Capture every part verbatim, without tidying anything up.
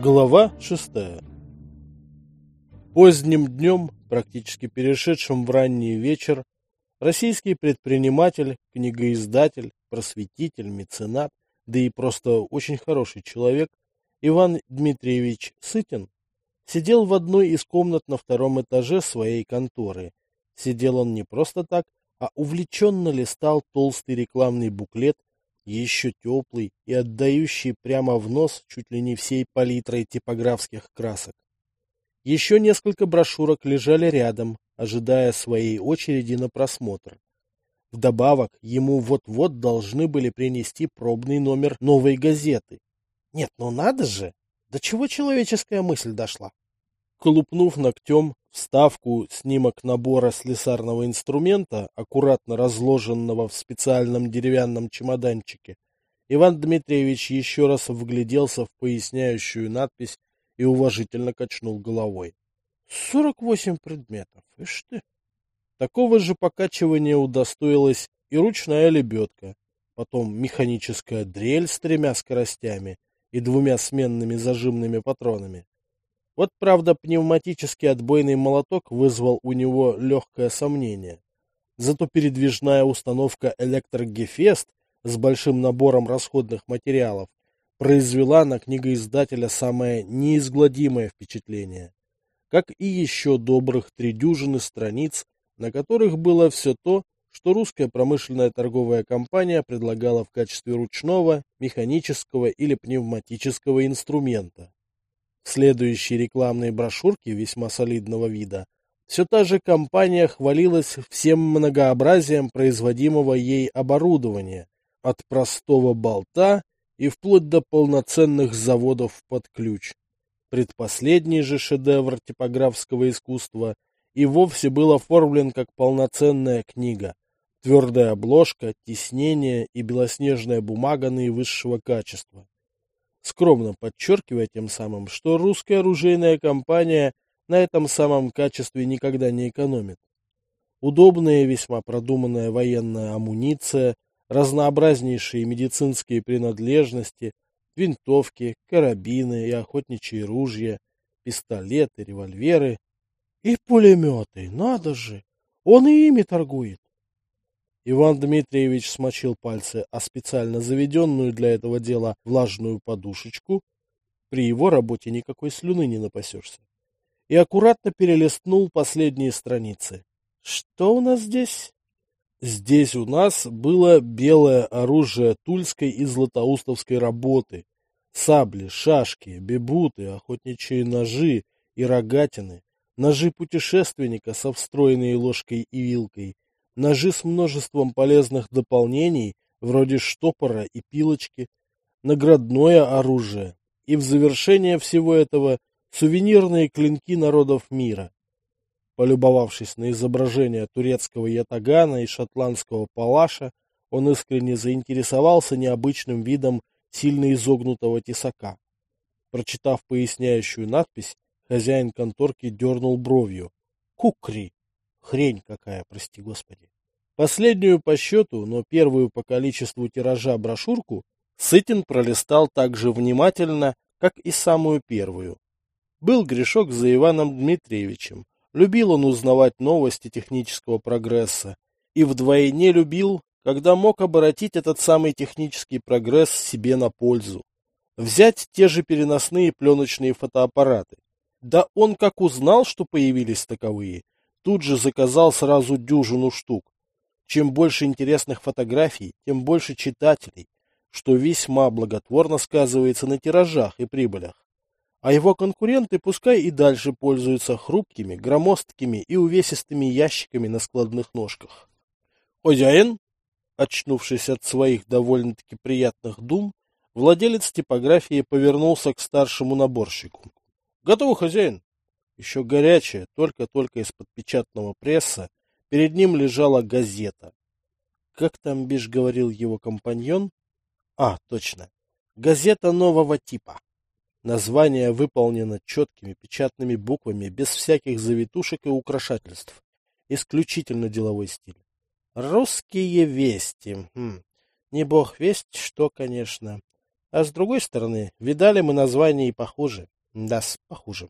Глава шестая. Поздним днем, практически перешедшим в ранний вечер, российский предприниматель, книгоиздатель, просветитель, меценат, да и просто очень хороший человек Иван Дмитриевич Сытин сидел в одной из комнат на втором этаже своей конторы. Сидел он не просто так, а увлеченно листал толстый рекламный буклет, еще теплый и отдающий прямо в нос чуть ли не всей палитрой типографских красок. Еще несколько брошюрок лежали рядом, ожидая своей очереди на просмотр. Вдобавок, ему вот-вот должны были принести пробный номер новой газеты. Нет, ну надо же! До чего человеческая мысль дошла? Колупнув ногтем вставку снимок набора слесарного инструмента, аккуратно разложенного в специальном деревянном чемоданчике, Иван Дмитриевич еще раз вгляделся в поясняющую надпись и уважительно качнул головой. Сорок восемь предметов, ишь ты! Такого же покачивания удостоилась и ручная лебедка, потом механическая дрель с тремя скоростями и двумя сменными зажимными патронами. Вот, правда, пневматический отбойный молоток вызвал у него легкое сомнение. Зато передвижная установка «Электрогефест» с большим набором расходных материалов произвела на книгоиздателя самое неизгладимое впечатление, как и еще добрых три дюжины страниц, на которых было все то, что русская промышленная торговая компания предлагала в качестве ручного, механического или пневматического инструмента. В следующей рекламной брошюрке весьма солидного вида все та же компания хвалилась всем многообразием производимого ей оборудования, от простого болта и вплоть до полноценных заводов под ключ. Предпоследний же шедевр типографского искусства и вовсе был оформлен как полноценная книга, твердая обложка, тиснение и белоснежная бумага наивысшего качества, скромно подчеркивая тем самым, что русская оружейная компания на этом самом качестве никогда не экономит. Удобная и весьма продуманная военная амуниция, разнообразнейшие медицинские принадлежности, винтовки, карабины и охотничьи ружья, пистолеты, револьверы и пулеметы, надо же, он и ими торгует. Иван Дмитриевич смочил пальцы о специально заведенную для этого дела влажную подушечку, при его работе никакой слюны не напасешься, и аккуратно перелистнул последние страницы. Что у нас здесь? Здесь у нас было белое оружие тульской и златоустовской работы, сабли, шашки, бебуты, охотничьи ножи и рогатины, ножи путешественника со встроенной ложкой и вилкой, ножи с множеством полезных дополнений, вроде штопора и пилочки, наградное оружие и в завершение всего этого сувенирные клинки народов мира. Полюбовавшись на изображение турецкого ятагана и шотландского палаша, он искренне заинтересовался необычным видом сильно изогнутого тесака. Прочитав поясняющую надпись, хозяин конторки дернул бровью. Кукри! Хрень какая, прости господи. Последнюю по счету, но первую по количеству тиража брошюрку Сытин пролистал так же внимательно, как и самую первую. Был грешок за Иваном Дмитриевичем. Любил он узнавать новости технического прогресса. И вдвойне любил, когда мог оборотить этот самый технический прогресс себе на пользу. Взять те же переносные пленочные фотоаппараты. Да он как узнал, что появились таковые, тут же заказал сразу дюжину штук. Чем больше интересных фотографий, тем больше читателей, что весьма благотворно сказывается на тиражах и прибылях. А его конкуренты пускай и дальше пользуются хрупкими, громоздкими и увесистыми ящиками на складных ножках. «Хозяин?» Очнувшись от своих довольно-таки приятных дум, владелец типографии повернулся к старшему наборщику. «Готово, хозяин!» Еще горячая, только-только из-под печатного пресса, перед ним лежала газета. Как там бишь говорил его компаньон? А, точно. Газета нового типа. Название выполнено четкими печатными буквами, без всяких завитушек и украшательств. Исключительно деловой стиль. Русские вести. Хм. Не бог весть, что, конечно. А с другой стороны, видали мы названия и похуже. Да-с, похуже.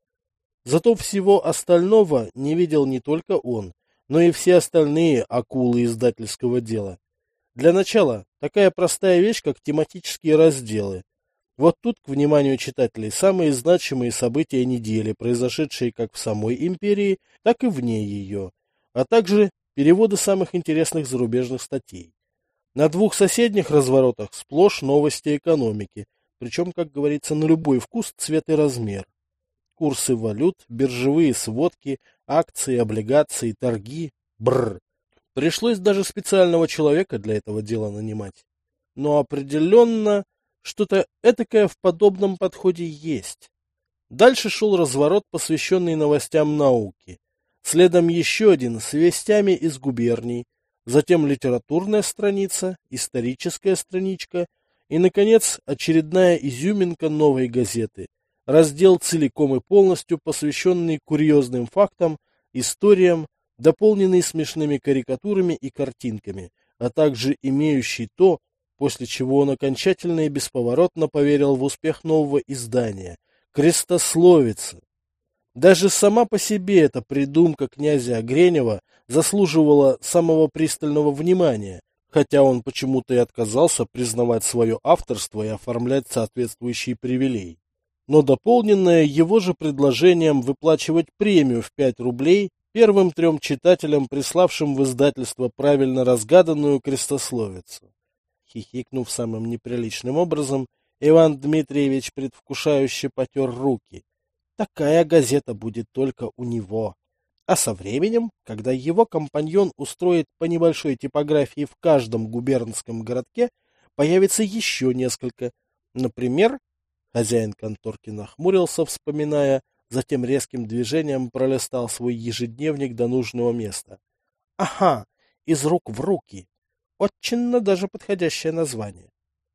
Зато всего остального не видел не только он, но и все остальные акулы издательского дела. Для начала, такая простая вещь, как тематические разделы. Вот тут, к вниманию читателей, самые значимые события недели, произошедшие как в самой империи, так и вне ее, а также переводы самых интересных зарубежных статей. На двух соседних разворотах сплошь новости экономики, причем, как говорится, на любой вкус, цвет и размер. Курсы валют, биржевые сводки, акции, облигации, торги. Бррр. Пришлось даже специального человека для этого дела нанимать. Но определенно что-то этакое в подобном подходе есть. Дальше шел разворот, посвященный новостям науки. Следом еще один с вестями из губерний. Затем литературная страница, историческая страничка и, наконец, очередная изюминка новой газеты. Раздел целиком и полностью посвященный курьезным фактам, историям, дополненный смешными карикатурами и картинками, а также имеющий то, после чего он окончательно и бесповоротно поверил в успех нового издания – крестословица. Даже сама по себе эта придумка князя Огренева заслуживала самого пристального внимания, хотя он почему-то и отказался признавать свое авторство и оформлять соответствующие привилеи. Но дополненное его же предложением выплачивать премию в пять рублей первым трем читателям, приславшим в издательство правильно разгаданную крестословицу. Хихикнув самым неприличным образом, Иван Дмитриевич предвкушающе потер руки. Такая газета будет только у него. А со временем, когда его компаньон устроит по небольшой типографии в каждом губернском городке, появится еще несколько. Например, хозяин конторки нахмурился, вспоминая, затем резким движением пролистал свой ежедневник до нужного места. Ага, из рук в руки. Очень даже подходящее название.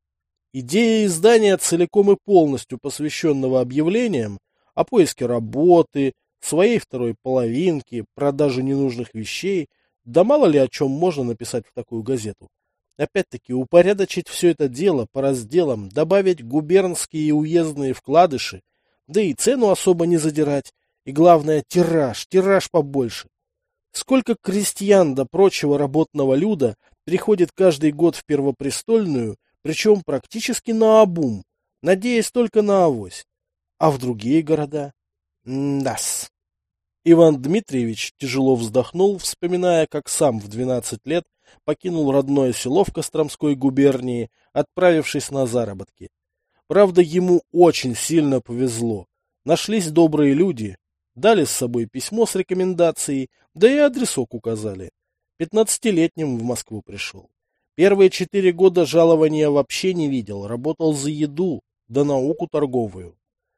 Идея издания, целиком и полностью посвященного объявлениям о поиске работы, своей второй половинки, продаже ненужных вещей, да мало ли о чем можно написать в такую газету. Опять-таки, упорядочить все это дело по разделам, добавить губернские и уездные вкладыши, да и цену особо не задирать, и главное, тираж, тираж побольше. Сколько крестьян да прочего работного люда приходит каждый год в Первопрестольную, причем практически наобум, надеясь только на авось. А в другие города? М-да-с. Иван Дмитриевич тяжело вздохнул, вспоминая, как сам в двенадцать лет покинул родное село в Костромской губернии, отправившись на заработки. Правда, ему очень сильно повезло. Нашлись добрые люди, дали с собой письмо с рекомендацией, да и адресок указали. Пятнадцатилетним в Москву пришел. Первые четыре года жалования вообще не видел, работал за еду, да науку торговую.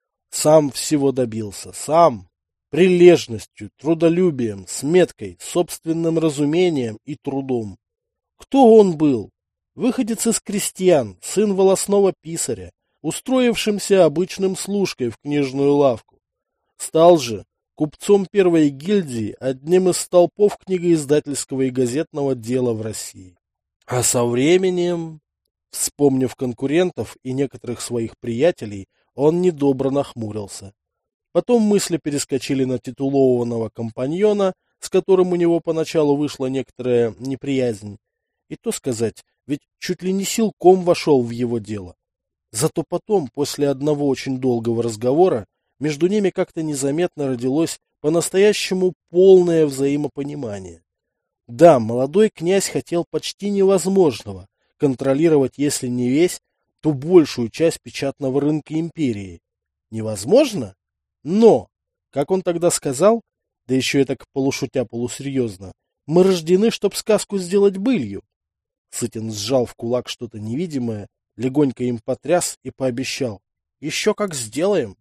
Сам всего добился, сам, прилежностью, трудолюбием, сметкой, собственным разумением и трудом. Кто он был? Выходец из крестьян, сын волосного писаря, устроившимся обычным служкой в книжную лавку. Стал же купцом первой гильдии, одним из столпов книгоиздательского и газетного дела в России. А со временем, вспомнив конкурентов и некоторых своих приятелей, он недобро нахмурился. Потом мысли перескочили на титулованного компаньона, с которым у него поначалу вышла некоторая неприязнь. И то сказать, ведь чуть ли не силком вошел в его дело. Зато потом, после одного очень долгого разговора, между ними как-то незаметно родилось по-настоящему полное взаимопонимание. Да, молодой князь хотел почти невозможного — контролировать, если не весь, то большую часть печатного рынка империи. Невозможно? Но, как он тогда сказал, да еще и так полушутя полусерьезно, мы рождены, чтоб сказку сделать былью. Сытин сжал в кулак что-то невидимое, легонько им потряс и пообещал: еще как сделаем.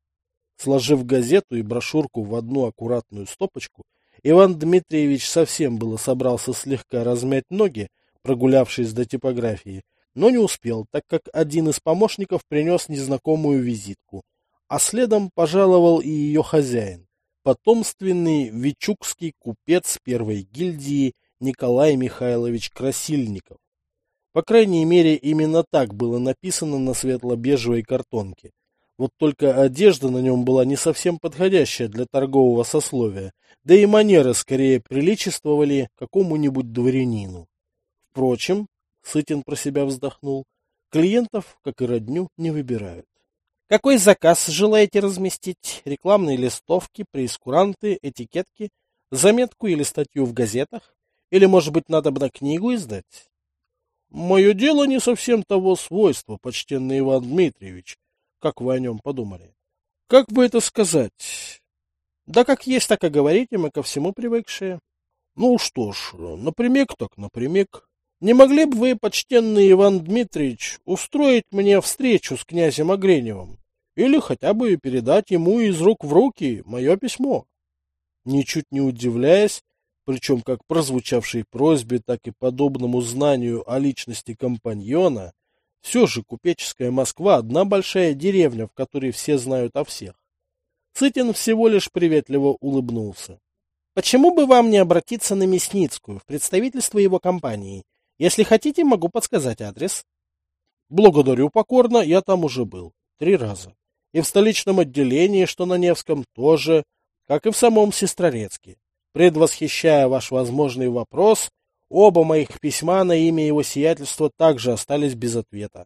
Сложив газету и брошюрку в одну аккуратную стопочку, Иван Дмитриевич совсем было собрался слегка размять ноги, прогулявшись до типографии, но не успел, так как один из помощников принес незнакомую визитку, а следом пожаловал и ее хозяин, потомственный вичугский купец первой гильдии Николай Михайлович Красильников. По крайней мере, именно так было написано на светло-бежевой картонке. Вот только одежда на нем была не совсем подходящая для торгового сословия, да и манеры скорее приличествовали какому-нибудь дворянину. Впрочем, Сытин про себя вздохнул, клиентов, как и родню, не выбирают. Какой заказ желаете разместить? Рекламные листовки, прейскуранты, этикетки, заметку или статью в газетах? Или, может быть, надо бы на книгу издать? Мое дело не совсем того свойства, почтенный Иван Дмитриевич, как вы о нем подумали. Как бы это сказать? Да как есть, так и говорите, мы ко всему привыкшие. Ну что ж, напрямик так напрямик. Не могли бы вы, почтенный Иван Дмитриевич, устроить мне встречу с князем Огреневым? Или хотя бы передать ему из рук в руки мое письмо? Ничуть не удивляясь, причем как прозвучавшей просьбе, так и подобному знанию о личности компаньона, все же купеческая Москва — одна большая деревня, в которой все знают о всех. Сытин всего лишь приветливо улыбнулся. Почему бы вам не обратиться на Мясницкую, в представительство его компании? Если хотите, могу подсказать адрес. Благодарю покорно, я там уже был. Три раза. И в столичном отделении, что на Невском, тоже, как и в самом Сестрорецке. Предвосхищая ваш возможный вопрос, оба моих письма на имя его сиятельства также остались без ответа.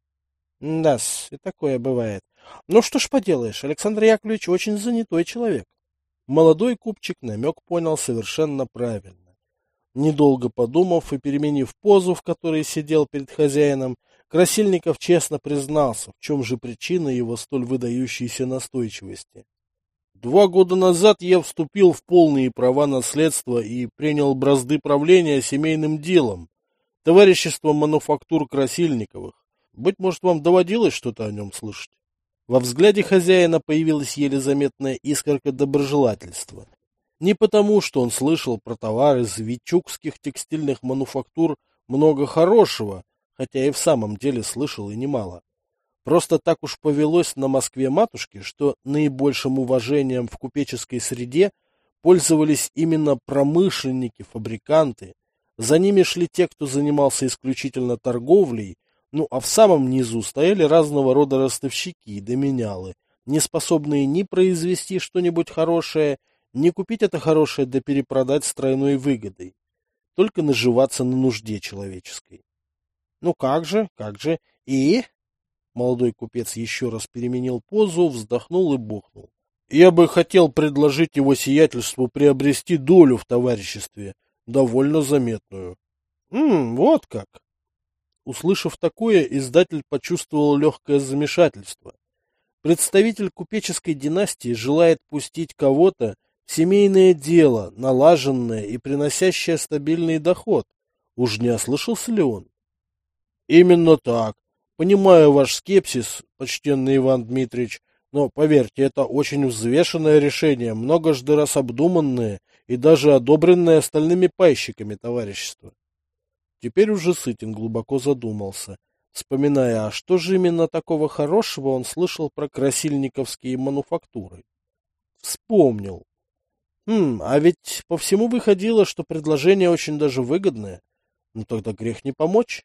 Да-с, и такое бывает. Ну что ж поделаешь, Александр Яковлевич очень занятой человек. Молодой купчик намек понял совершенно правильно. Недолго подумав и переменив позу, в которой сидел перед хозяином, Красильников честно признался, в чем же причина его столь выдающейся настойчивости. Два года назад я вступил в полные права наследства и принял бразды правления семейным делом, товариществом мануфактур Красильниковых. Быть может, вам доводилось что-то о нем слышать? Во взгляде хозяина появилась еле заметная искорка доброжелательства. Не потому, что он слышал про товары из вичугских текстильных мануфактур много хорошего, хотя и в самом деле слышал и немало. Просто так уж повелось на Москве-матушке, что наибольшим уважением в купеческой среде пользовались именно промышленники, фабриканты. За ними шли те, кто занимался исключительно торговлей, ну а в самом низу стояли разного рода ростовщики да менялы, не способные ни произвести что-нибудь хорошее, не купить это хорошее да перепродать с тройной выгодой, только наживаться на нужде человеческой. Ну как же, как же, и... Молодой купец еще раз переменил позу, вздохнул и бухнул. Я бы хотел предложить его сиятельству приобрести долю в товариществе, довольно заметную. М, вот как. Услышав такое, издатель почувствовал легкое замешательство. Представитель купеческой династии желает пустить кого-то в семейное дело, налаженное и приносящее стабильный доход. Уж не ослышался ли он? Именно так. Понимаю ваш скепсис, почтенный Иван Дмитриевич, но, поверьте, это очень взвешенное решение, многожды раз обдуманное и даже одобренное остальными пайщиками товарищества. Теперь уже Сытин глубоко задумался, вспоминая, а что же именно такого хорошего он слышал про красильниковские мануфактуры. Вспомнил. Хм, а ведь по всему выходило, что предложение очень даже выгодное. Ну тогда грех не помочь.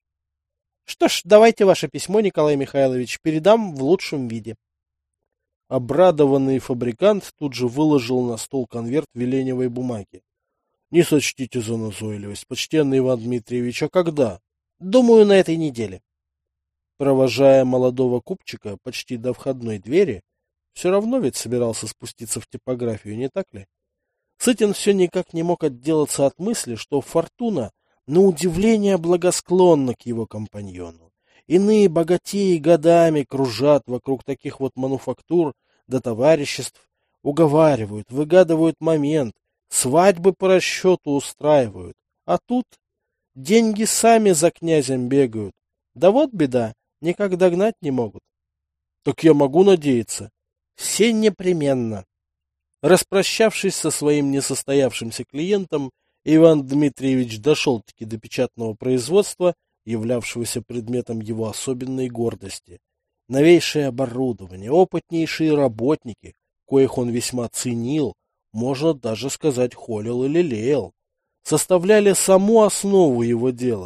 Что ж, давайте ваше письмо, Николай Михайлович, передам в лучшем виде. Обрадованный фабрикант тут же выложил на стол конверт веленевой бумаги. Не сочтите за назойливость, почтенный Иван Дмитриевич, а когда? Думаю, на этой неделе. Провожая молодого купчика почти до входной двери, все равно ведь собирался спуститься в типографию, не так ли? Сытин все никак не мог отделаться от мысли, что фортуна на удивление благосклонна к его компаньону. Иные богатеи годами кружат вокруг таких вот мануфактур до товариществ, уговаривают, выгадывают момент, свадьбы по расчету устраивают. А тут деньги сами за князем бегают. Да вот беда, никак догнать не могут. Так я могу надеяться? Все непременно. Распрощавшись со своим несостоявшимся клиентом, Иван Дмитриевич дошел-таки до печатного производства, являвшегося предметом его особенной гордости. Новейшее оборудование, опытнейшие работники, коих он весьма ценил, можно даже сказать, холил и лелеял, составляли саму основу его дела.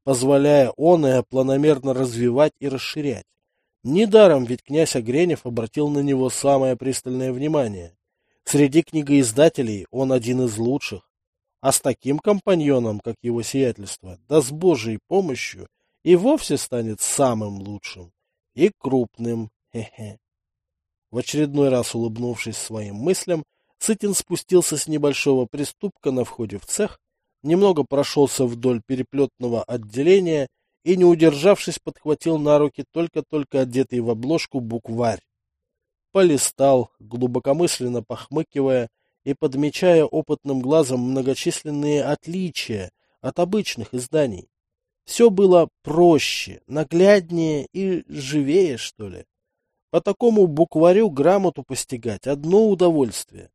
позволяя оное планомерно развивать и расширять. Недаром ведь князь Огренев обратил на него самое пристальное внимание. Среди книгоиздателей он один из лучших, а с таким компаньоном, как его сиятельство, да с Божьей помощью, и вовсе станет самым лучшим и крупным. Хе-хе. В очередной раз улыбнувшись своим мыслям, Сытин спустился с небольшого приступка на входе в цех, немного прошелся вдоль переплетного отделения и, не удержавшись, подхватил на руки только-только одетый в обложку букварь. Полистал, глубокомысленно похмыкивая и подмечая опытным глазом многочисленные отличия от обычных изданий. Все было проще, нагляднее и живее, что ли. По такому букварю грамоту постигать — одно удовольствие.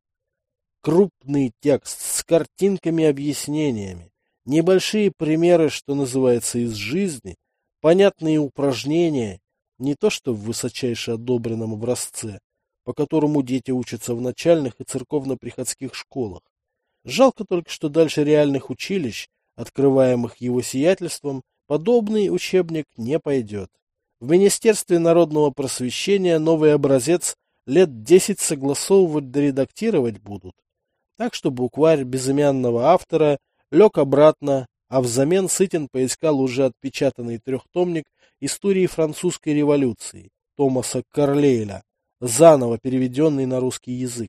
Крупный текст с картинками-объяснениями, небольшие примеры, что называется, из жизни, понятные упражнения, не то что в высочайше одобренном образце, по которому дети учатся в начальных и церковно-приходских школах. Жалко только, что дальше реальных училищ, открываемых его сиятельством, подобный учебник не пойдет. В Министерстве народного просвещения новый образец лет десять согласовывать да редактировать будут. Так что букварь безымянного автора лег обратно, а взамен Сытин поискал уже отпечатанный трехтомник истории французской революции Томаса Карлейля, заново переведенный на русский язык.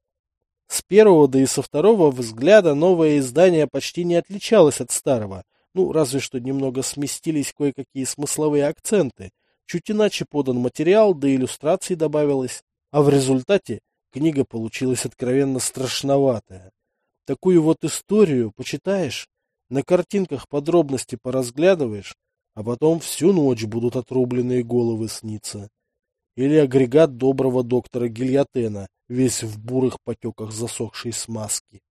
С первого, да и со второго взгляда новое издание почти не отличалось от старого, ну, разве что немного сместились кое-какие смысловые акценты, чуть иначе подан материал, да иллюстраций добавилось, а в результате книга получилась откровенно страшноватая. Такую вот историю почитаешь, на картинках подробности поразглядываешь, а потом всю ночь будут отрубленные головы сниться. Или агрегат доброго доктора Гильотена, весь в бурых потеках засохшей смазки.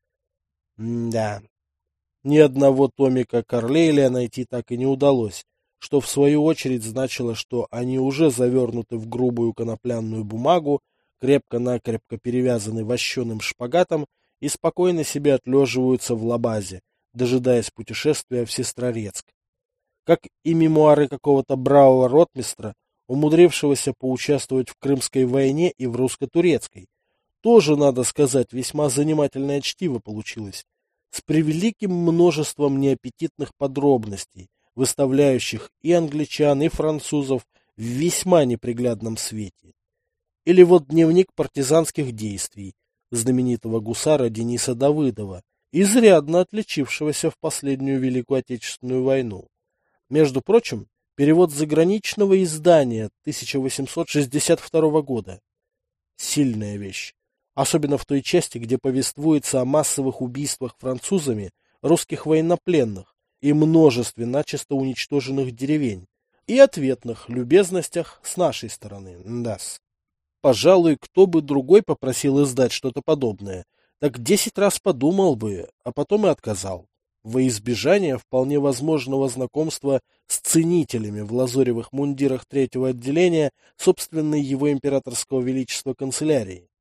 М-да. Ни одного томика Карлейля найти так и не удалось, что в свою очередь значило, что они уже завернуты в грубую конопляную бумагу, крепко-накрепко перевязаны вощеным шпагатом и спокойно себе отлеживаются в лабазе, дожидаясь путешествия в Сестрорецк. Как и мемуары какого-то бравого ротмистра, умудрившегося поучаствовать в Крымской войне и в русско-турецкой. Тоже, надо сказать, весьма занимательное чтиво получилось, с превеликим множеством неаппетитных подробностей, выставляющих и англичан, и французов в весьма неприглядном свете. Или вот дневник партизанских действий знаменитого гусара Дениса Давыдова, изрядно отличившегося в последнюю Великую Отечественную войну. Между прочим, перевод заграничного издания тысяча восемьсот шестьдесят второго года. Сильная вещь. Особенно в той части, где повествуется о массовых убийствах французами русских военнопленных и множестве начисто уничтоженных деревень, и ответных любезностях с нашей стороны. Ндас. Пожалуй, кто бы другой попросил издать что-то подобное, так десять раз подумал бы, а потом и отказал, во избежание вполне возможного знакомства с ценителями в лазоревых мундирах третьего отделения собственной его императорского величества канцелярии.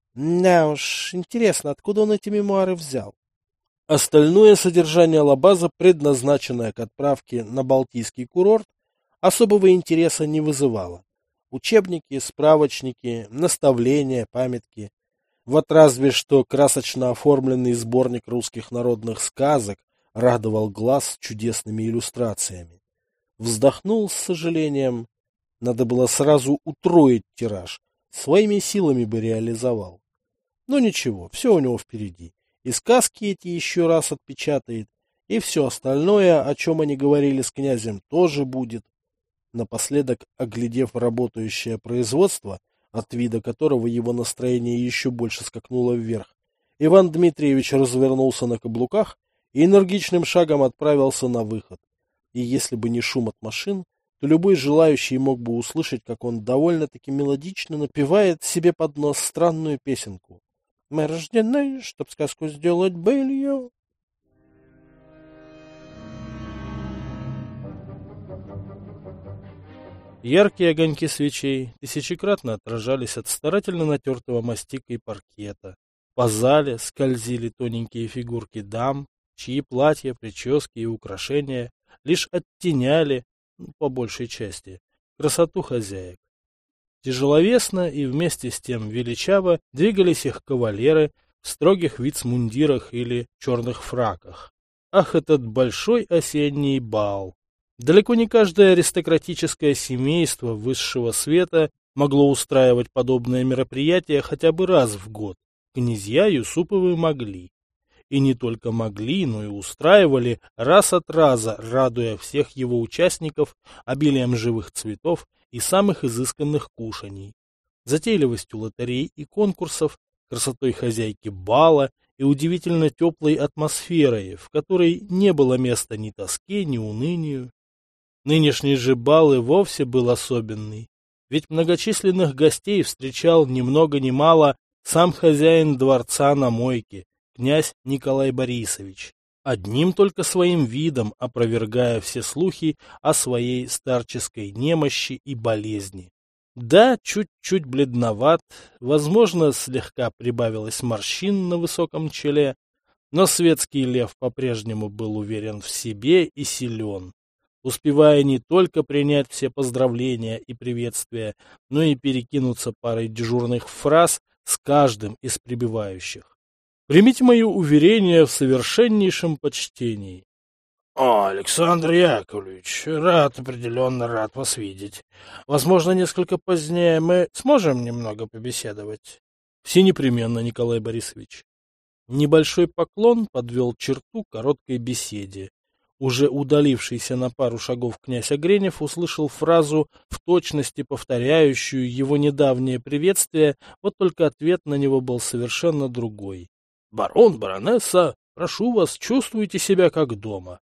Да уж, интересно, откуда он эти мемуары взял? Остальное содержание лабаза, предназначенное к отправке на Балтийский курорт, особого интереса не вызывало. Учебники, справочники, наставления, памятки. Вот разве что красочно оформленный сборник русских народных сказок радовал глаз чудесными иллюстрациями. Вздохнул с сожалением. Надо было сразу утроить тираж. Своими силами бы реализовал. Но ничего, все у него впереди. И сказки эти еще раз отпечатает, и все остальное, о чем они говорили с князем, тоже будет. Напоследок, оглядев работающее производство, от вида которого его настроение еще больше скакнуло вверх, Иван Дмитриевич развернулся на каблуках и энергичным шагом отправился на выход. И если бы не шум от машин, то любой желающий мог бы услышать, как он довольно-таки мелодично напевает себе под нос странную песенку. «Мы рождены, чтоб сказку сделать былью». Яркие огоньки свечей тысячекратно отражались от старательно натертого мастикой паркета. По зале скользили тоненькие фигурки дам, чьи платья, прически и украшения лишь оттеняли, ну, по большей части, красоту хозяек. Тяжеловесно и вместе с тем величаво двигались их кавалеры в строгих вицмундирах или черных фраках. Ах, этот большой осенний бал! Далеко не каждое аристократическое семейство высшего света могло устраивать подобное мероприятие хотя бы раз в год. Князья Юсуповы могли. И не только могли, но и устраивали раз от раза, радуя всех его участников обилием живых цветов и самых изысканных кушаний, затейливостью лотерей и конкурсов, красотой хозяйки бала и удивительно теплой атмосферой, в которой не было места ни тоске, ни унынию. Нынешний же бал и вовсе был особенный, ведь многочисленных гостей встречал ни много ни мало сам хозяин дворца на Мойке, князь Николай Борисович, одним только своим видом опровергая все слухи о своей старческой немощи и болезни. Да, чуть-чуть бледноват, возможно, слегка прибавилось морщин на высоком челе, но светский лев по-прежнему был уверен в себе и силен, успевая не только принять все поздравления и приветствия, но и перекинуться парой дежурных фраз с каждым из прибывающих. Примите мое уверение в совершеннейшем почтении. — О, Александр Яковлевич, рад, определенно рад вас видеть. Возможно, несколько позднее мы сможем немного побеседовать. — Все непременно, Николай Борисович. Небольшой поклон подвел черту короткой беседе. Уже удалившийся на пару шагов князь Огренев услышал фразу, в точности повторяющую его недавнее приветствие, вот только ответ на него был совершенно другой. «Барон, баронесса, прошу вас, чувствуйте себя как дома».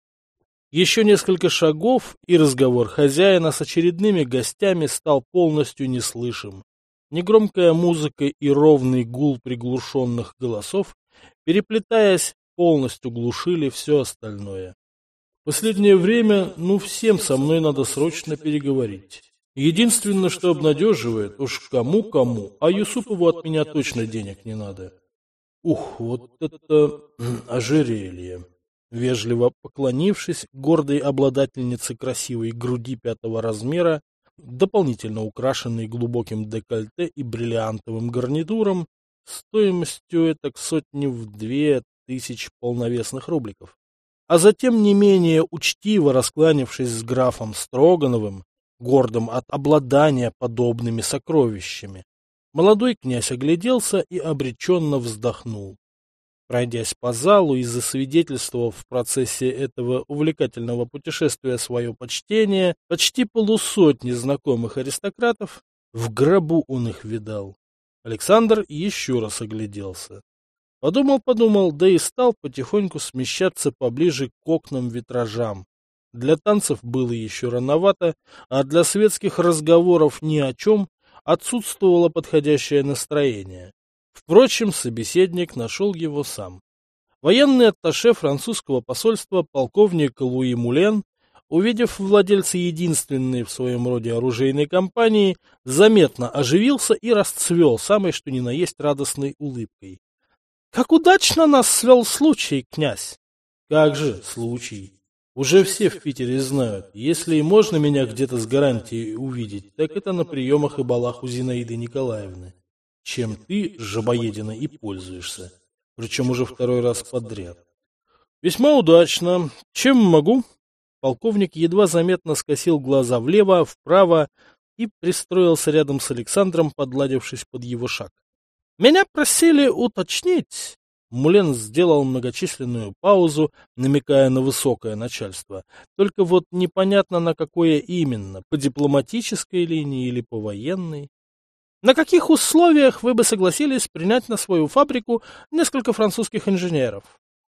Еще несколько шагов, и разговор хозяина с очередными гостями стал полностью неслышим. Негромкая музыка и ровный гул приглушенных голосов, переплетаясь, полностью глушили все остальное. Последнее время, ну, всем со мной надо срочно переговорить. Единственное, что обнадеживает, уж кому-кому, а Юсупову от меня точно денег не надо. Ух, вот это ожерелье. Вежливо поклонившись гордой обладательнице красивой груди пятого размера, дополнительно украшенной глубоким декольте и бриллиантовым гарнитуром, стоимостью этак сотни в две тысячи полновесных рубликов. А затем не менее учтиво раскланившись с графом Строгановым, гордым от обладания подобными сокровищами, молодой князь огляделся и обреченно вздохнул. Пройдясь по залу и засвидетельствовав в процессе этого увлекательного путешествия свое почтение почти полусотни знакомых аристократов, в гробу он их видал. Александр еще раз огляделся. Подумал-подумал, да и стал потихоньку смещаться поближе к окнам-витражам. Для танцев было еще рановато, а для светских разговоров ни о чем отсутствовало подходящее настроение. Впрочем, собеседник нашел его сам. Военный атташе французского посольства полковник Луи Мулен, увидев владельца единственной в своем роде оружейной компании, заметно оживился и расцвел самой что ни на есть радостной улыбкой. — Как удачно нас свел случай, князь! — Как же случай? Уже все в Питере знают, если и можно меня где-то с гарантией увидеть, так это на приемах и балах у Зинаиды Николаевны. Чем ты, жабоедина, и пользуешься, причем уже второй раз подряд. Весьма удачно. Чем могу? Полковник едва заметно скосил глаза влево, вправо и пристроился рядом с Александром, подладившись под его шаг. Меня просили уточнить. Мулен сделал многочисленную паузу, намекая на высокое начальство. Только вот непонятно, на какое именно, по дипломатической линии или по военной. На каких условиях вы бы согласились принять на свою фабрику несколько французских инженеров?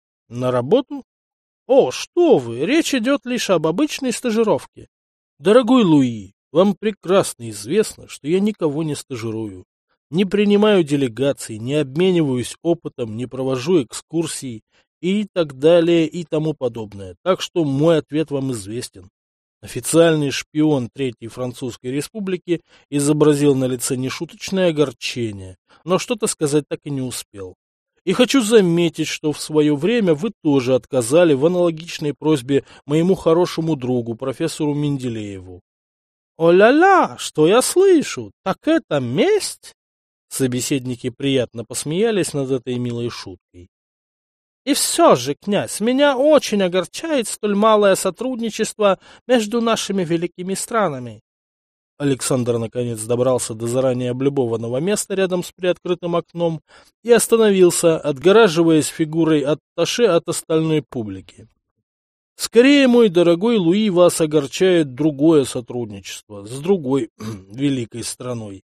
На работу? О, что вы, речь идет лишь об обычной стажировке. Дорогой Луи, вам прекрасно известно, что я никого не стажирую. Не принимаю делегаций, не обмениваюсь опытом, не провожу экскурсий и так далее и тому подобное. Так что мой ответ вам известен. Официальный шпион Третьей Французской Республики изобразил на лице нешуточное огорчение, но что-то сказать так и не успел. И хочу заметить, что в свое время вы тоже отказали в аналогичной просьбе моему хорошему другу, профессору Менделееву. «О-ля-ля, что я слышу? Так это месть?» Собеседники приятно посмеялись над этой милой шуткой. «И все же, князь, меня очень огорчает столь малое сотрудничество между нашими великими странами». Александр наконец добрался до заранее облюбованного места рядом с приоткрытым окном и остановился, отгораживаясь фигурой атташе от остальной публики. Скорее, мой дорогой Луи, вас огорчает другое сотрудничество с другой великой страной.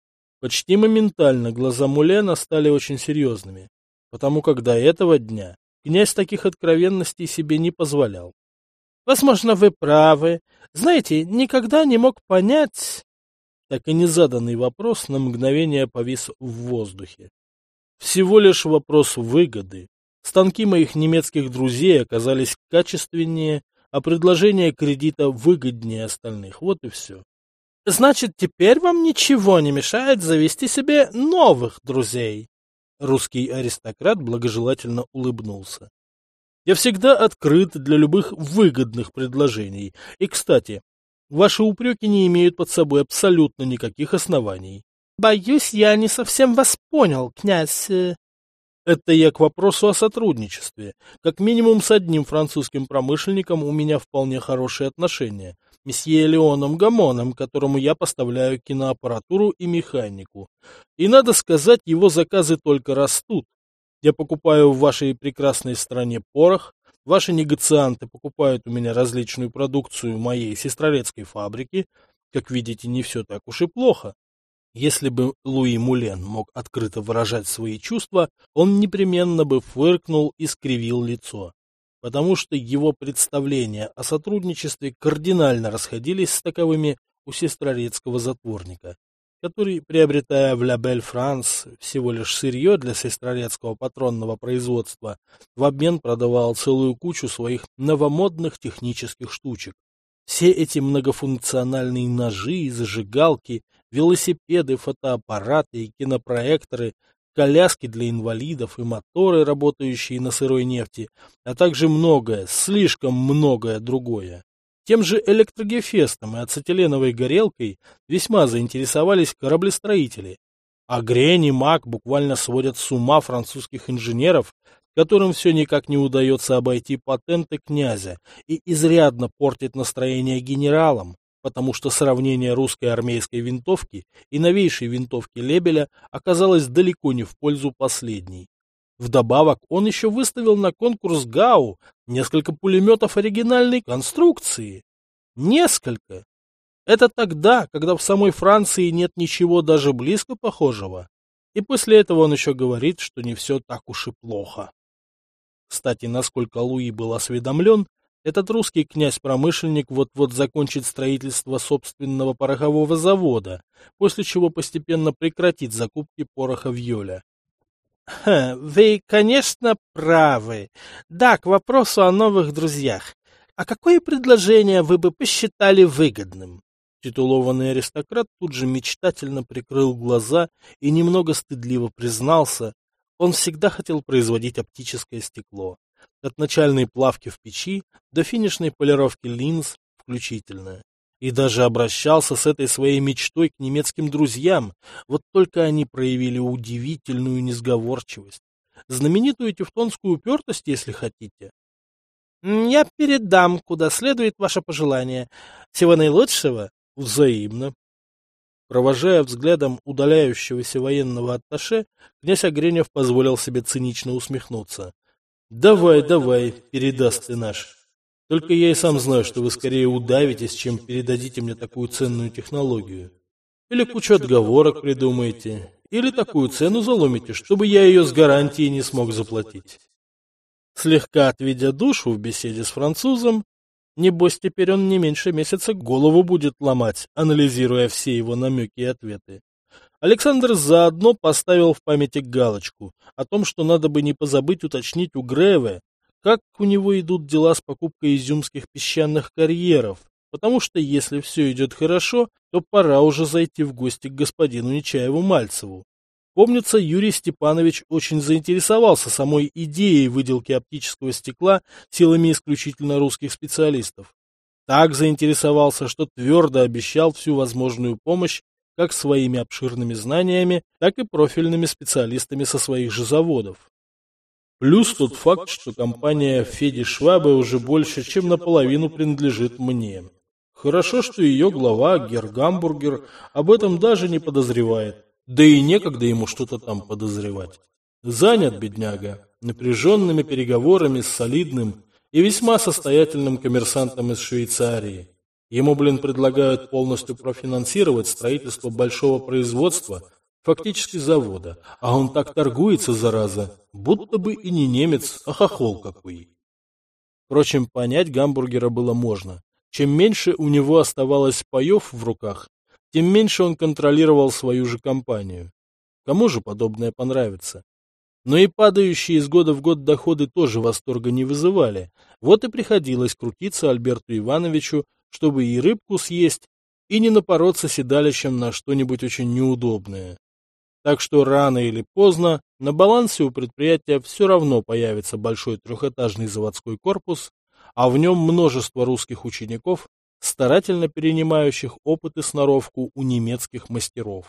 Почти моментально глаза Мулена стали очень серьезными, потому как до этого дня князь таких откровенностей себе не позволял. Возможно, вы правы. Знаете, никогда не мог понять... Так и незаданный вопрос на мгновение повис в воздухе. Всего лишь вопрос выгоды. Станки моих немецких друзей оказались качественнее, а предложение кредита выгоднее остальных. Вот и все. Значит, теперь вам ничего не мешает завести себе новых друзей. Русский аристократ благожелательно улыбнулся. Я всегда открыт для любых выгодных предложений. И, кстати, ваши упреки не имеют под собой абсолютно никаких оснований. Боюсь, я не совсем вас понял, князь. Это я к вопросу о сотрудничестве. Как минимум с одним французским промышленником у меня вполне хорошие отношения. Месье Леоном Гамоном, которому я поставляю киноаппаратуру и механику. И, надо сказать, его заказы только растут. Я покупаю в вашей прекрасной стране порох, ваши негацианты покупают у меня различную продукцию моей сестрорецкой фабрики. Как видите, не все так уж и плохо. Если бы Луи Мулен мог открыто выражать свои чувства, он непременно бы фыркнул и скривил лицо, потому что его представления о сотрудничестве кардинально расходились с таковыми у сестрорецкого затворника, который, приобретая в Ля Бель Франс всего лишь сырье для сестрорецкого патронного производства, в обмен продавал целую кучу своих новомодных технических штучек. Все эти многофункциональные ножи, зажигалки, велосипеды, фотоаппараты и кинопроекторы, коляски для инвалидов и моторы, работающие на сырой нефти, а также многое, слишком многое другое. Тем же электрогефестом и ацетиленовой горелкой весьма заинтересовались кораблестроители. А Грень и Мак буквально сводят с ума французских инженеров, которым все никак не удается обойти патенты князя и изрядно портит настроение генералам, потому что сравнение русской армейской винтовки и новейшей винтовки Лебеля оказалось далеко не в пользу последней. Вдобавок он еще выставил на конкурс ГАУ несколько пулеметов оригинальной конструкции. Несколько! Это тогда, когда в самой Франции нет ничего даже близко похожего. И после этого он еще говорит, что не все так уж и плохо. Кстати, насколько Луи был осведомлен, этот русский князь-промышленник вот-вот закончит строительство собственного порохового завода, после чего постепенно прекратит закупки пороха в Йоле. Вы, конечно, правы. Да, к вопросу о новых друзьях. А какое предложение вы бы посчитали выгодным? Титулованный аристократ тут же мечтательно прикрыл глаза и немного стыдливо признался, он всегда хотел производить оптическое стекло, от начальной плавки в печи до финишной полировки линз включительно. И даже обращался с этой своей мечтой к немецким друзьям, вот только они проявили удивительную несговорчивость, знаменитую тевтонскую упертость, если хотите. Я передам, куда следует ваше пожелание. Всего наилучшего. Взаимно. Провожая взглядом удаляющегося военного атташе, князь Огренев позволил себе цинично усмехнуться. «Давай, давай, передаст ты наш. Только я и сам знаю, что вы скорее удавитесь, чем передадите мне такую ценную технологию. Или кучу отговорок придумаете, или такую цену заломите, чтобы я ее с гарантией не смог заплатить». Слегка отведя душу в беседе с французом, небось теперь он не меньше месяца голову будет ломать, анализируя все его намеки и ответы, Александр заодно поставил в памяти галочку о том, что надо бы не позабыть уточнить у Греве, как у него идут дела с покупкой изюмских песчаных карьеров, потому что если все идет хорошо, то пора уже зайти в гости к господину Нечаеву-Мальцеву. Помнится, Юрий Степанович очень заинтересовался самой идеей выделки оптического стекла силами исключительно русских специалистов. Так заинтересовался, что твердо обещал всю возможную помощь как своими обширными знаниями, так и профильными специалистами со своих же заводов. Плюс тот факт, что компания Феди Швабе уже больше, чем наполовину принадлежит мне. Хорошо, что ее глава, Герр Гамбургер, об этом даже не подозревает. Да и некогда ему что-то там подозревать. Занят, бедняга, напряженными переговорами с солидным и весьма состоятельным коммерсантом из Швейцарии. Ему, блин, предлагают полностью профинансировать строительство большого производства, фактически завода, а он так торгуется, зараза, будто бы и не немец, а хохол какой. Впрочем, понять Гамбургера было можно. Чем меньше у него оставалось паев в руках, тем меньше он контролировал свою же компанию. Кому же подобное понравится? Но и падающие из года в год доходы тоже восторга не вызывали. Вот и приходилось крутиться Альберту Ивановичу, чтобы и рыбку съесть, и не напороться седалищем на что-нибудь очень неудобное. Так что рано или поздно на балансе у предприятия все равно появится большой трехэтажный заводской корпус, а в нем множество русских учеников, старательно перенимающих опыт и сноровку у немецких мастеров.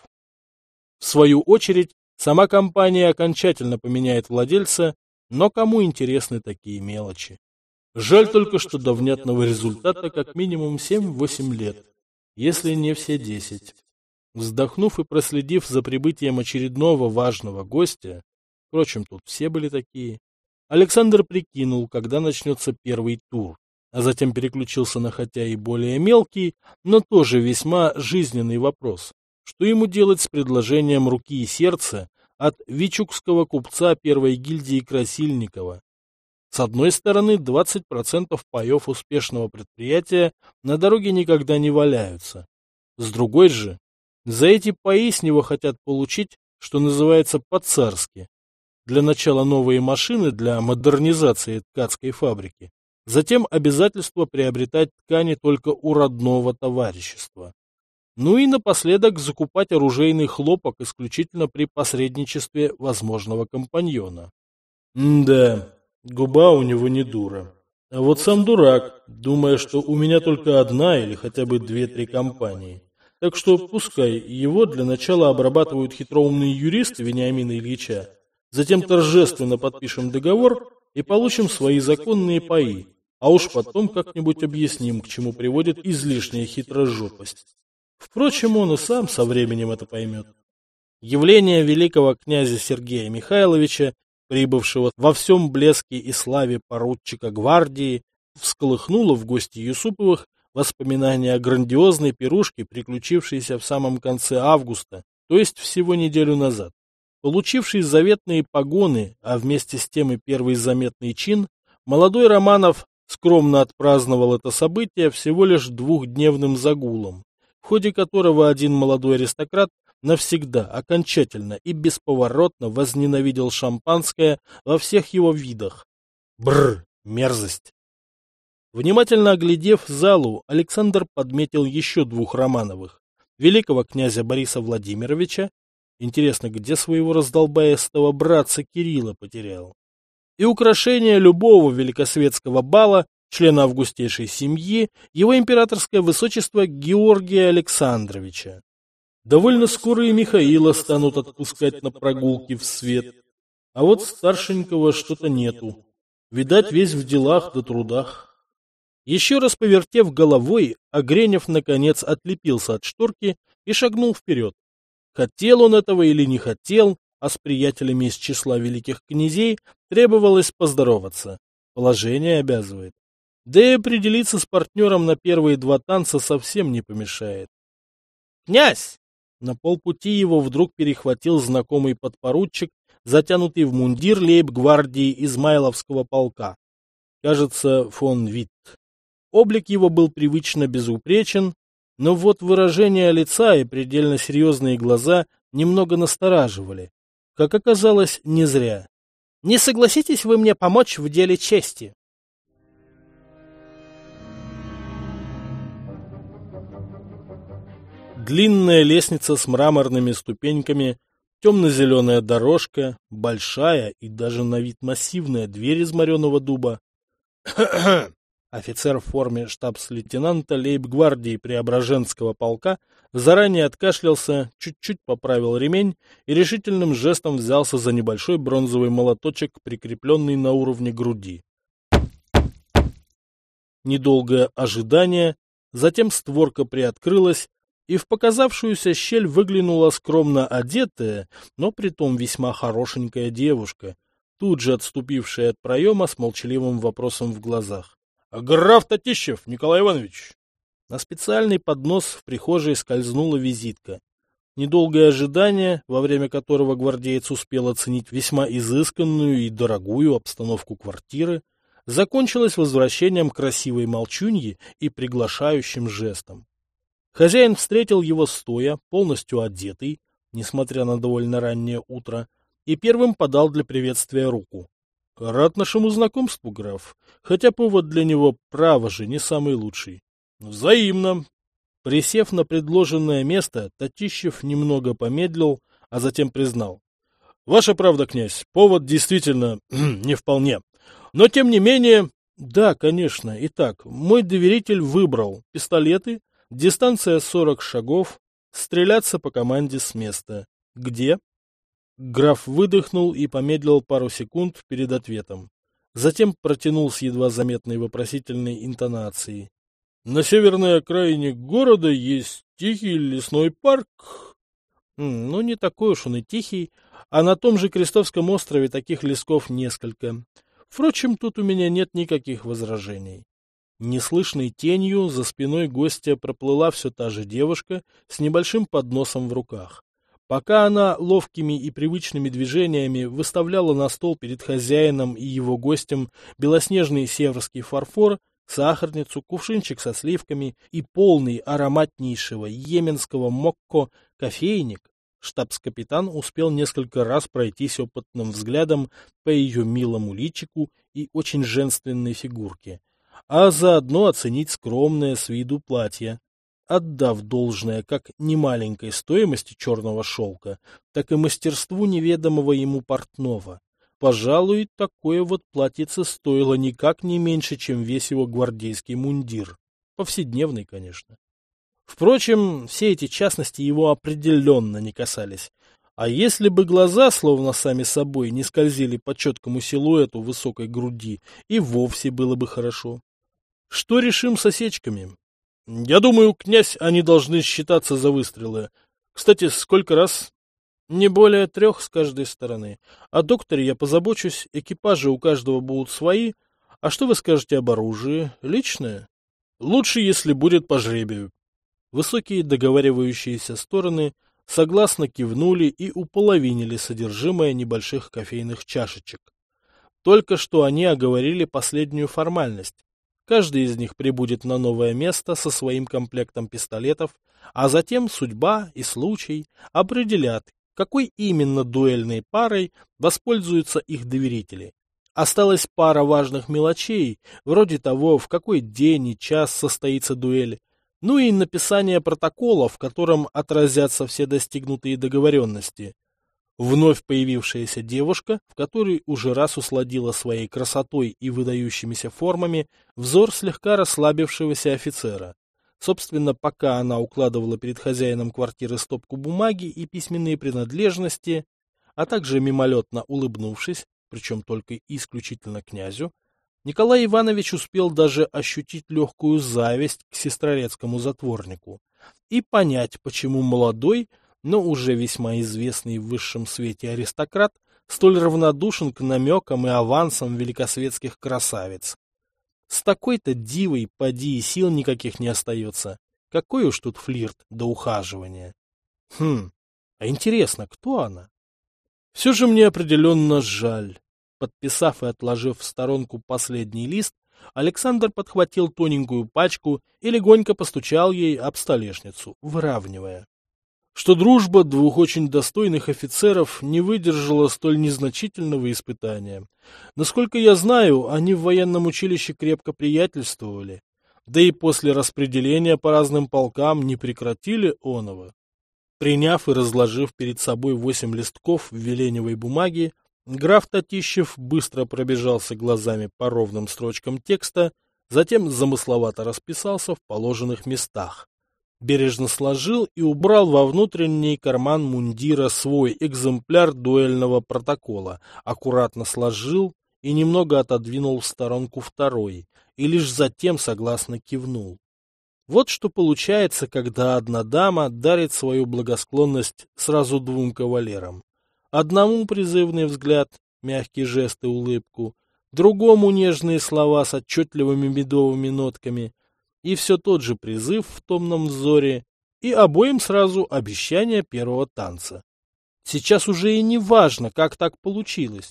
В свою очередь, сама компания окончательно поменяет владельца, но кому интересны такие мелочи? Жаль только, что до внятного результата как минимум семь-восемь лет, если не все десять. Вздохнув и проследив за прибытием очередного важного гостя, впрочем, тут все были такие, Александр прикинул, когда начнется первый тур, а затем переключился на хотя и более мелкий, но тоже весьма жизненный вопрос. Что ему делать с предложением руки и сердца от вичугского купца первой гильдии Красильникова? С одной стороны, двадцать процентов паев успешного предприятия на дороге никогда не валяются. С другой же, за эти паи с него хотят получить, что называется, по-царски. Для начала новые машины для модернизации ткацкой фабрики. Затем обязательство приобретать ткани только у родного товарищества. Ну и напоследок закупать оружейный хлопок исключительно при посредничестве возможного компаньона. М-да, губа у него не дура. А вот сам дурак, думая, что у меня только одна или хотя бы две-три компании. Так что пускай его для начала обрабатывают хитроумные юристы Вениамина Ильича, затем торжественно подпишем договор и получим свои законные паи, а уж потом как-нибудь объясним, к чему приводит излишняя хитрожопость. Впрочем, он и сам со временем это поймет. Явление великого князя Сергея Михайловича, прибывшего во всем блеске и славе поручика гвардии, всколыхнуло в гости Юсуповых воспоминания о грандиозной пирушке, приключившейся в самом конце августа, то есть всего неделю назад. Получивший заветные погоны, а вместе с тем и первый заметный чин, молодой Романов скромно отпраздновал это событие всего лишь двухдневным загулом, в ходе которого один молодой аристократ навсегда, окончательно и бесповоротно возненавидел шампанское во всех его видах. Бррр, мерзость! Внимательно оглядев залу, Александр подметил еще двух Романовых. Великого князя Бориса Владимировича, интересно, где своего раздолбаистого братца Кирилла потерял, и украшение любого великосветского бала, члена августейшей семьи, его императорское высочество Георгия Александровича. Довольно скоро и Михаила станут отпускать на прогулки в свет, а вот старшенького что-то нету. Видать, весь в делах да трудах. Еще раз повертев головой, Огренев наконец отлепился от шторки и шагнул вперед. Хотел он этого или не хотел, а с приятелями из числа великих князей требовалось поздороваться. Положение обязывает. Да и определиться с партнером на первые два танца совсем не помешает. «Князь!» На полпути его вдруг перехватил знакомый подпоручик, затянутый в мундир лейб-гвардии Измайловского полка. Кажется, фон Витт. Облик его был привычно безупречен, но вот выражение лица и предельно серьезные глаза немного настораживали. Как оказалось, не зря. «Не согласитесь вы мне помочь в деле чести?» Длинная лестница с мраморными ступеньками темно-зеленая дорожка, большая и даже на вид массивная дверь из мореного дуба. Офицер в форме штабс-лейтенанта лейб-гвардии Преображенского полка заранее откашлялся, чуть-чуть поправил ремень и решительным жестом взялся за небольшой бронзовый молоточек, прикрепленный на уровне груди. Недолгое ожидание, затем створка приоткрылась, и в показавшуюся щель выглянула скромно одетая, но притом весьма хорошенькая девушка, тут же отступившая от проема с молчаливым вопросом в глазах. — Граф Татищев, Николай Иванович! На специальный поднос в прихожей скользнула визитка. Недолгое ожидание, во время которого гвардеец успел оценить весьма изысканную и дорогую обстановку квартиры, закончилось возвращением красивой молчуньи и приглашающим жестом. Хозяин встретил его стоя, полностью одетый, несмотря на довольно раннее утро, и первым подал для приветствия руку. — Рад нашему знакомству, граф, хотя повод для него, право же, не самый лучший. — Взаимно. Присев на предложенное место, Татищев немного помедлил, а затем признал. — Ваша правда, князь, повод действительно не вполне. Но, тем не менее... — Да, конечно. Итак, мой доверитель выбрал пистолеты, дистанция сорок шагов, стреляться по команде с места. Где? Граф выдохнул и помедлил пару секунд перед ответом. Затем протянул с едва заметной вопросительной интонацией. На северной окраине города есть тихий лесной парк. Ну, не такой уж он и тихий, а на том же Крестовском острове таких лесков несколько. Впрочем, тут у меня нет никаких возражений. Неслышной тенью за спиной гостя проплыла все та же девушка с небольшим подносом в руках. Пока она ловкими и привычными движениями выставляла на стол перед хозяином и его гостем белоснежный северский фарфор, сахарницу, кувшинчик со сливками и полный ароматнейшего йеменского мокко кофейник, штабс-капитан успел несколько раз пройтись опытным взглядом по ее милому личику и очень женственной фигурке, а заодно оценить скромное с виду платье, отдав должное как немаленькой стоимости черного шелка, так и мастерству неведомого ему портного. Пожалуй, такое вот платьице стоило никак не меньше, чем весь его гвардейский мундир. Повседневный, конечно. Впрочем, все эти частности его определенно не касались. А если бы глаза, словно сами собой, не скользили по четкому силуэту высокой груди, и вовсе было бы хорошо. Что решим с осечками? Я думаю, князь, они должны считаться за выстрелы. Кстати, сколько раз? Не более трех с каждой стороны. О докторе я позабочусь, экипажи у каждого будут свои. А что вы скажете об оружии? Личное? Лучше, если будет по жребию. Высокие договаривающиеся стороны согласно кивнули и уполовинили содержимое небольших кофейных чашечек. Только что они оговорили последнюю формальность. Каждый из них прибудет на новое место со своим комплектом пистолетов, а затем судьба и случай определят, какой именно дуэльной парой воспользуются их доверители. Осталась пара важных мелочей, вроде того, в какой день и час состоится дуэль, ну и написание протокола, в котором отразятся все достигнутые договоренности. Вновь появившаяся девушка, в которой уже раз усладила своей красотой и выдающимися формами взор слегка расслабившегося офицера. Собственно, пока она укладывала перед хозяином квартиры стопку бумаги и письменные принадлежности, а также мимолетно улыбнувшись, причем только исключительно князю, Николай Иванович успел даже ощутить легкую зависть к сестрорецкому затворнику и понять, почему молодой, но уже весьма известный в высшем свете аристократ столь равнодушен к намекам и авансам великосветских красавиц. С такой-то дивой поди и сил никаких не остается. Какой уж тут флирт до ухаживания. Хм, а интересно, кто она? Все же мне определенно жаль. Подписав и отложив в сторонку последний лист, Александр подхватил тоненькую пачку и легонько постучал ей об столешницу, выравнивая. Что дружба двух очень достойных офицеров не выдержала столь незначительного испытания. Насколько я знаю, они в военном училище крепко приятельствовали, да и после распределения по разным полкам не прекратили оного. Приняв и разложив перед собой восемь листков веленевой бумаги, граф Татищев быстро пробежался глазами по ровным строчкам текста, затем замысловато расписался в положенных местах. Бережно сложил и убрал во внутренний карман мундира свой экземпляр дуэльного протокола, аккуратно сложил и немного отодвинул в сторонку второй, и лишь затем согласно кивнул. Вот что получается, когда одна дама дарит свою благосклонность сразу двум кавалерам. Одному призывный взгляд, мягкий жест и улыбку, другому нежные слова с отчетливыми медовыми нотками, и все тот же призыв в томном взоре, и обоим сразу обещание первого танца. Сейчас уже и не важно, как так получилось.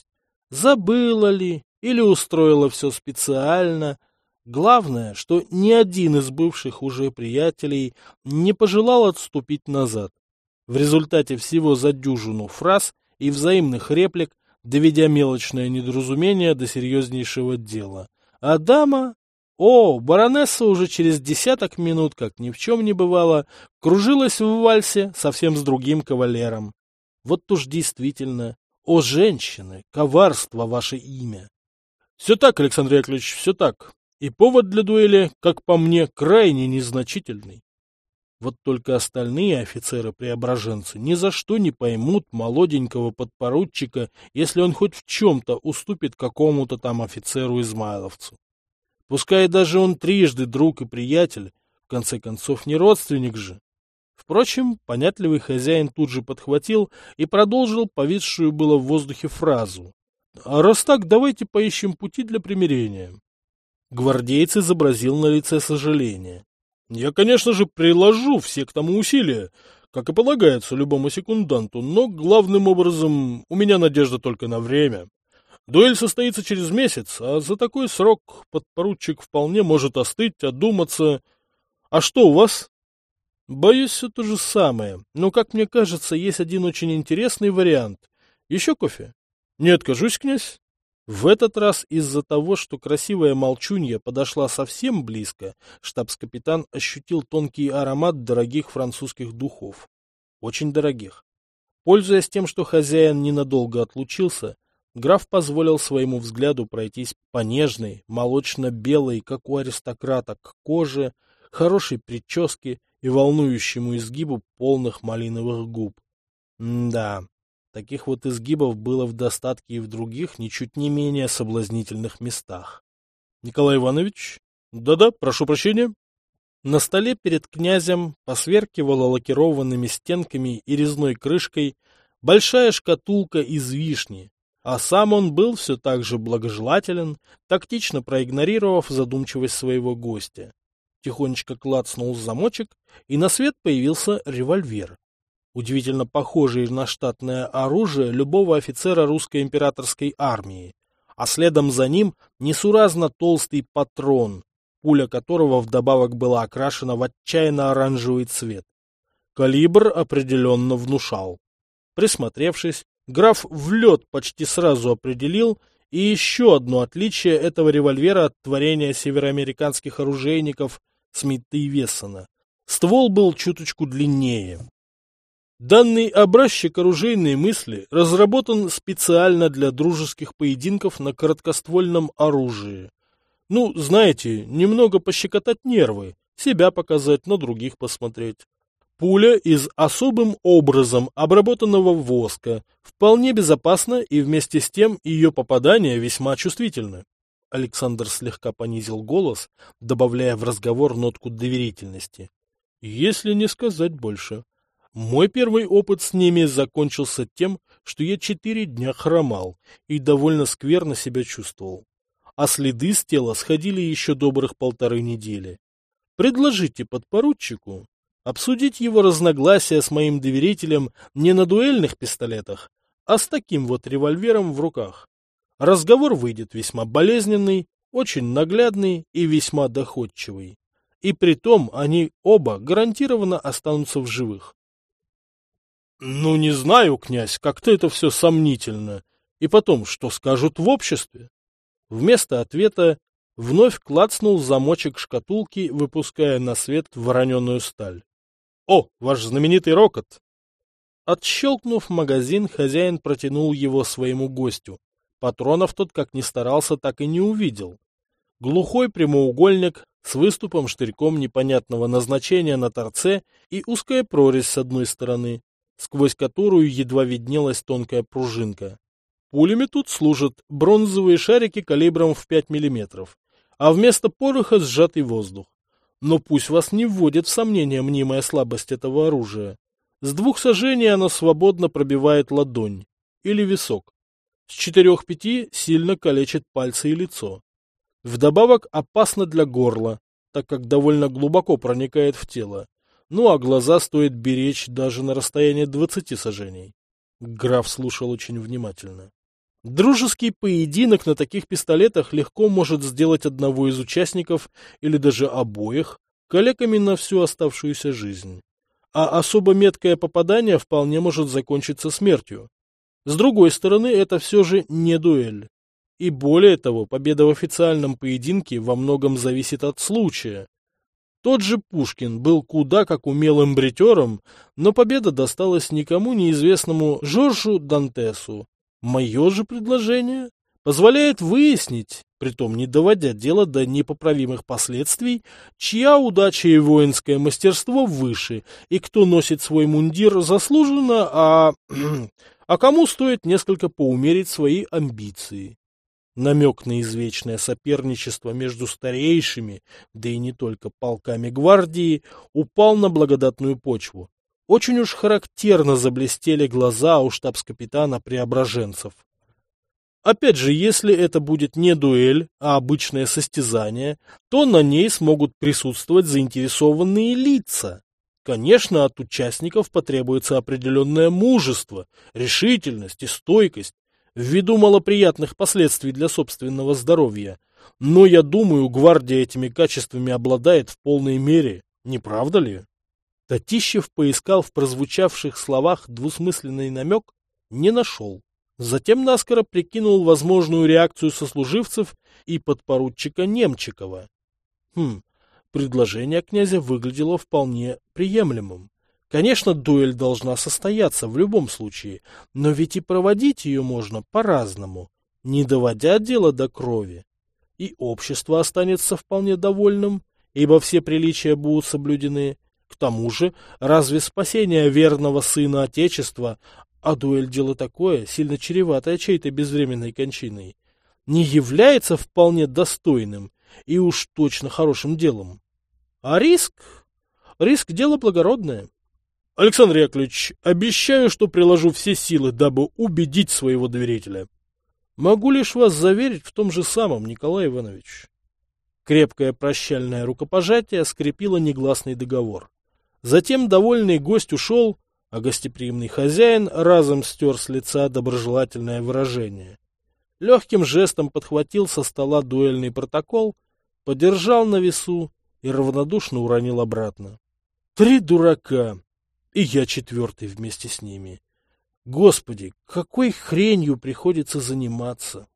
Забыла ли или устроила все специально. Главное, что ни один из бывших уже приятелей не пожелал отступить назад. В результате всего за дюжину фраз и взаимных реплик, доведя мелочное недоразумение до серьезнейшего дела. А дама... О, баронесса уже через десяток минут, как ни в чем не бывало, кружилась в вальсе совсем с другим кавалером. Вот уж действительно, о, женщины, коварство ваше имя. Все так, Александр Яковлевич, все так. И повод для дуэли, как по мне, крайне незначительный. Вот только остальные офицеры-преображенцы ни за что не поймут молоденького подпоручика, если он хоть в чем-то уступит какому-то там офицеру-измайловцу. Пускай даже он трижды друг и приятель, в конце концов не родственник же. Впрочем, понятливый хозяин тут же подхватил и продолжил повисшую было в воздухе фразу. А раз так, давайте поищем пути для примирения. Гвардеец изобразил на лице сожаление. Я, конечно же, приложу все к тому усилия, как и полагается любому секунданту, но главным образом у меня надежда только на время. Дуэль состоится через месяц, а за такой срок подпоручик вполне может остыть, одуматься. А что у вас? Боюсь, все то же самое, но, как мне кажется, есть один очень интересный вариант. Еще кофе? Не откажусь, князь. В этот раз из-за того, что красивая молчунья подошла совсем близко, штабс-капитан ощутил тонкий аромат дорогих французских духов. Очень дорогих. Пользуясь тем, что хозяин ненадолго отлучился, граф позволил своему взгляду пройтись по нежной, молочно-белой, как у аристократок, коже, хорошей прическе и волнующему изгибу полных малиновых губ. М-да, таких вот изгибов было в достатке и в других, ничуть не менее соблазнительных местах. Николай Иванович? Да-да, прошу прощения. На столе перед князем посверкивала лакированными стенками и резной крышкой большая шкатулка из вишни, а сам он был все так же благожелателен, тактично проигнорировав задумчивость своего гостя. Тихонечко клацнул замочек, и на свет появился револьвер. Удивительно похожий на штатное оружие любого офицера русской императорской армии, а следом за ним несуразно толстый патрон, пуля которого вдобавок была окрашена в отчаянно оранжевый цвет. Калибр определенно внушал. Присмотревшись, граф в лед почти сразу определил и еще одно отличие этого револьвера от творения североамериканских оружейников Смита и Вессона. Ствол был чуточку длиннее. Данный образчик оружейной мысли разработан специально для дружеских поединков на короткоствольном оружии. Ну, знаете, немного пощекотать нервы, себя показать, на других посмотреть. Пуля из особым образом обработанного воска вполне безопасна, и вместе с тем ее попадание весьма чувствительно. Александр слегка понизил голос, добавляя в разговор нотку доверительности. Если не сказать больше. Мой первый опыт с ними закончился тем, что я четыре дня хромал и довольно скверно себя чувствовал. А следы с тела сходили еще добрых полторы недели. Предложите подпоручику обсудить его разногласия с моим доверителем не на дуэльных пистолетах, а с таким вот револьвером в руках. Разговор выйдет весьма болезненный, очень наглядный и весьма доходчивый. И притом они оба гарантированно останутся в живых. Ну, не знаю, князь, как-то это все сомнительно. И потом, что скажут в обществе? Вместо ответа вновь клацнул замочек шкатулки, выпуская на свет вороненую сталь. О, ваш знаменитый рокот! Отщелкнув магазин, хозяин протянул его своему гостю. Патронов тот, как ни старался, так и не увидел. Глухой прямоугольник с выступом штырьком непонятного назначения на торце и узкая прорезь с одной стороны, сквозь которую едва виднелась тонкая пружинка. Пулями тут служат бронзовые шарики калибром в пять миллиметров, а вместо пороха сжатый воздух. Но пусть вас не вводит в сомнение мнимая слабость этого оружия. С двух сажений оно свободно пробивает ладонь или висок. С четырех-пяти сильно калечит пальцы и лицо. Вдобавок опасно для горла, так как довольно глубоко проникает в тело. Ну а глаза стоит беречь даже на расстоянии двадцати саженей. Граф слушал очень внимательно. Дружеский поединок на таких пистолетах легко может сделать одного из участников или даже обоих калеками на всю оставшуюся жизнь. А особо меткое попадание вполне может закончиться смертью. С другой стороны, это все же не дуэль. И более того, победа в официальном поединке во многом зависит от случая. Тот же Пушкин был куда как умелым бритером, но победа досталась никому неизвестному Жоржу Дантесу. Мое же предложение позволяет выяснить, притом не доводя дело до непоправимых последствий, чья удача и воинское мастерство выше, и кто носит свой мундир заслуженно, а, а кому стоит несколько поумерить свои амбиции. Намек на извечное соперничество между старейшими, да и не только полками гвардии, упал на благодатную почву. Очень уж характерно заблестели глаза у штабс-капитана Преображенцев. Опять же, если это будет не дуэль, а обычное состязание, то на ней смогут присутствовать заинтересованные лица. Конечно, от участников потребуется определенное мужество, решительность и стойкость, ввиду малоприятных последствий для собственного здоровья. Но, я думаю, гвардия этими качествами обладает в полной мере, не правда ли? Татищев поискал в прозвучавших словах двусмысленный намек, не нашел. Затем наскоро прикинул возможную реакцию сослуживцев и подпоручика Немчикова. Хм, предложение князя выглядело вполне приемлемым. Конечно, дуэль должна состояться в любом случае, но ведь и проводить ее можно по-разному, не доводя дело до крови. И общество останется вполне довольным, ибо все приличия будут соблюдены. К тому же, разве спасение верного сына Отечества, а дуэль дело такое, сильно чреватое чьей-то безвременной кончиной, не является вполне достойным и уж точно хорошим делом? А риск? Риск — дело благородное. Александр Яковлевич, обещаю, что приложу все силы, дабы убедить своего доверителя. Могу лишь вас заверить в том же самом, Николай Иванович. Крепкое прощальное рукопожатие скрепило негласный договор. Затем довольный гость ушел, а гостеприимный хозяин разом стер с лица доброжелательное выражение. Легким жестом подхватил со стола дуэльный протокол, подержал на весу и равнодушно уронил обратно. Три дурака! И я четвертый вместе с ними. Господи, какой хренью приходится заниматься!